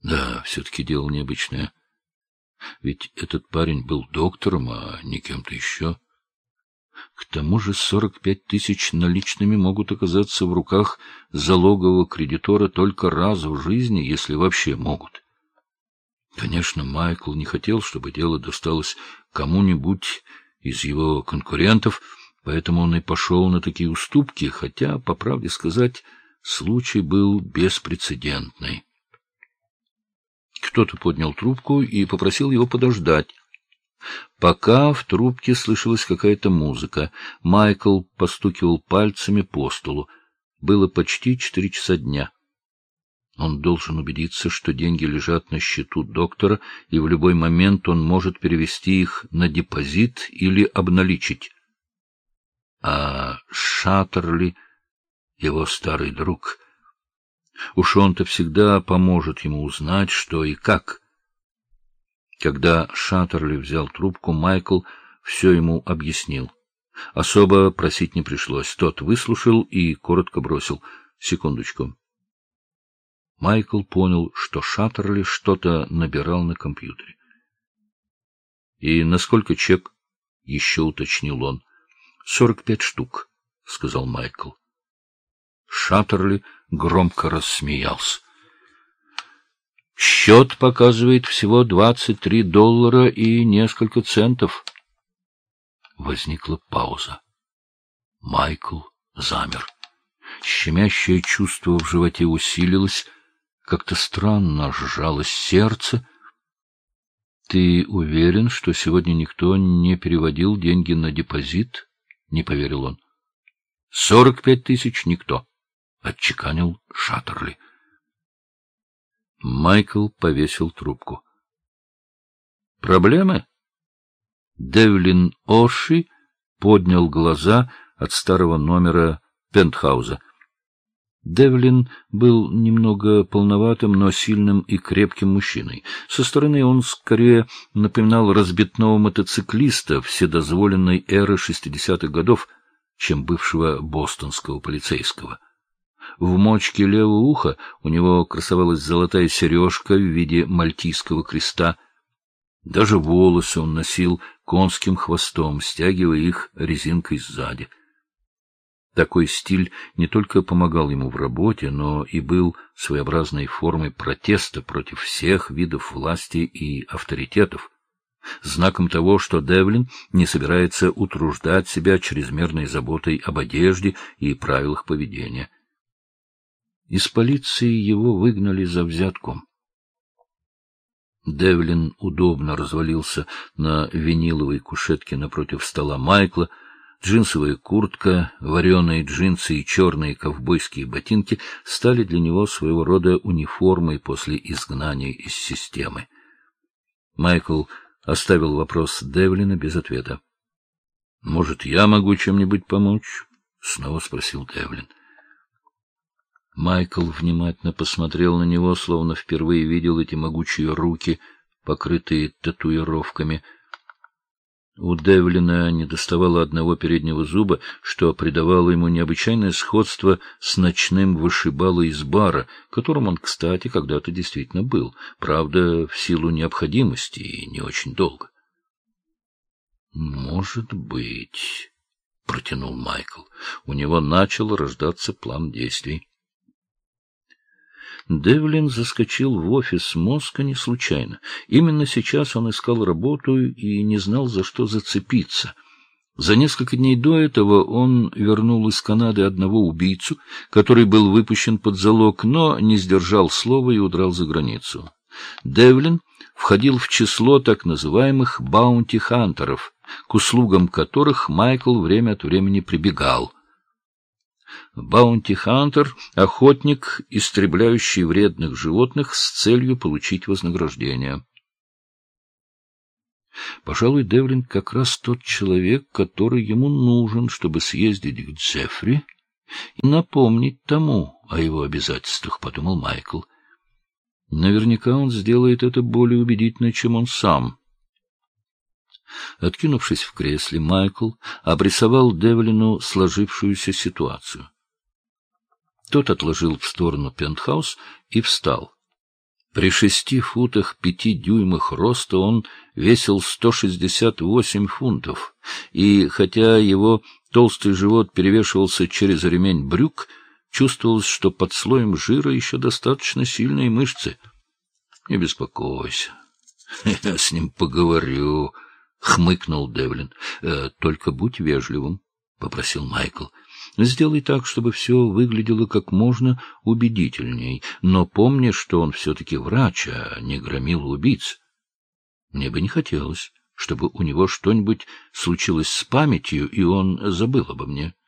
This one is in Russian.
Да, все-таки дело необычное. Ведь этот парень был доктором, а не кем-то еще. К тому же 45 тысяч наличными могут оказаться в руках залогового кредитора только раз в жизни, если вообще могут. Конечно, Майкл не хотел, чтобы дело досталось кому-нибудь из его конкурентов, поэтому он и пошел на такие уступки, хотя, по правде сказать, случай был беспрецедентный. Кто-то поднял трубку и попросил его подождать. Пока в трубке слышалась какая-то музыка, Майкл постукивал пальцами по столу. Было почти 4 часа дня. Он должен убедиться, что деньги лежат на счету доктора, и в любой момент он может перевести их на депозит или обналичить. А Шаттерли — его старый друг. Уж он-то всегда поможет ему узнать, что и как. Когда Шаттерли взял трубку, Майкл все ему объяснил. Особо просить не пришлось. Тот выслушал и коротко бросил: «Секундочку». Майкл понял, что Шаттерли что-то набирал на компьютере. — И насколько чек? — еще уточнил он. — 45 штук, — сказал Майкл. Шаттерли громко рассмеялся. — Счет показывает всего $23 и несколько центов. Возникла пауза. Майкл замер. Щемящее чувство в животе усилилось. Как-то странно сжалось сердце. — Ты уверен, что сегодня никто не переводил деньги на депозит? — не поверил он. — 45 тысяч никто, — отчеканил Шаттерли. Майкл повесил трубку. — Проблемы? Девлин Оши поднял глаза от старого номера пентхауза. Девлин был немного полноватым, но сильным и крепким мужчиной. Со стороны он скорее напоминал разбитного мотоциклиста вседозволенной эры 60-х годов, чем бывшего бостонского полицейского. В мочке левого уха у него красовалась золотая сережка в виде мальтийского креста. Даже волосы он носил конским хвостом, стягивая их резинкой сзади. Такой стиль не только помогал ему в работе, но и был своеобразной формой протеста против всех видов власти и авторитетов, знаком того, что Девлин не собирается утруждать себя чрезмерной заботой об одежде и правилах поведения. Из полиции его выгнали за взятку. Девлин удобно развалился на виниловой кушетке напротив стола Майкла. Джинсовая куртка, вареные джинсы и черные ковбойские ботинки стали для него своего рода униформой после изгнания из системы. Майкл оставил вопрос Девлина без ответа. — Может, я могу чем-нибудь помочь? — снова спросил Девлин. Майкл внимательно посмотрел на него, словно впервые видел эти могучие руки, покрытые татуировками. У Девлина недоставало одного переднего зуба, что придавало ему необычайное сходство с ночным вышибалой из бара, которым он, кстати, когда-то действительно был, правда, в силу необходимости и не очень долго. — Может быть, — протянул Майкл. У него начал рождаться план действий. Девлин заскочил в офис Моска не случайно. Именно сейчас он искал работу и не знал, за что зацепиться. За несколько дней до этого он вернул из Канады одного убийцу, который был выпущен под залог, но не сдержал слова и удрал за границу. Девлин входил в число так называемых баунти-хантеров, к услугам которых Майкл время от времени прибегал. Баунти-хантер — охотник, истребляющий вредных животных с целью получить вознаграждение. Пожалуй, Девлин как раз тот человек, который ему нужен, чтобы съездить к Джеффри и напомнить тому о его обязательствах, — подумал Майкл. Наверняка он сделает это более убедительно, чем он сам. Откинувшись в кресле, Майкл обрисовал Девлину сложившуюся ситуацию. Тот отложил в сторону пентхаус и встал. При 6 футах 5 дюймах роста он весил 168 фунтов, и хотя его толстый живот перевешивался через ремень брюк, чувствовалось, что под слоем жира еще достаточно сильные мышцы. — Не беспокойся, я с ним поговорю, — хмыкнул Девлин. — Только будь вежливым, — попросил Майкл. — Сделай так, чтобы все выглядело как можно убедительней, но помни, что он все-таки врач, а не громил убийц. Мне бы не хотелось, чтобы у него что-нибудь случилось с памятью, и он забыл обо мне.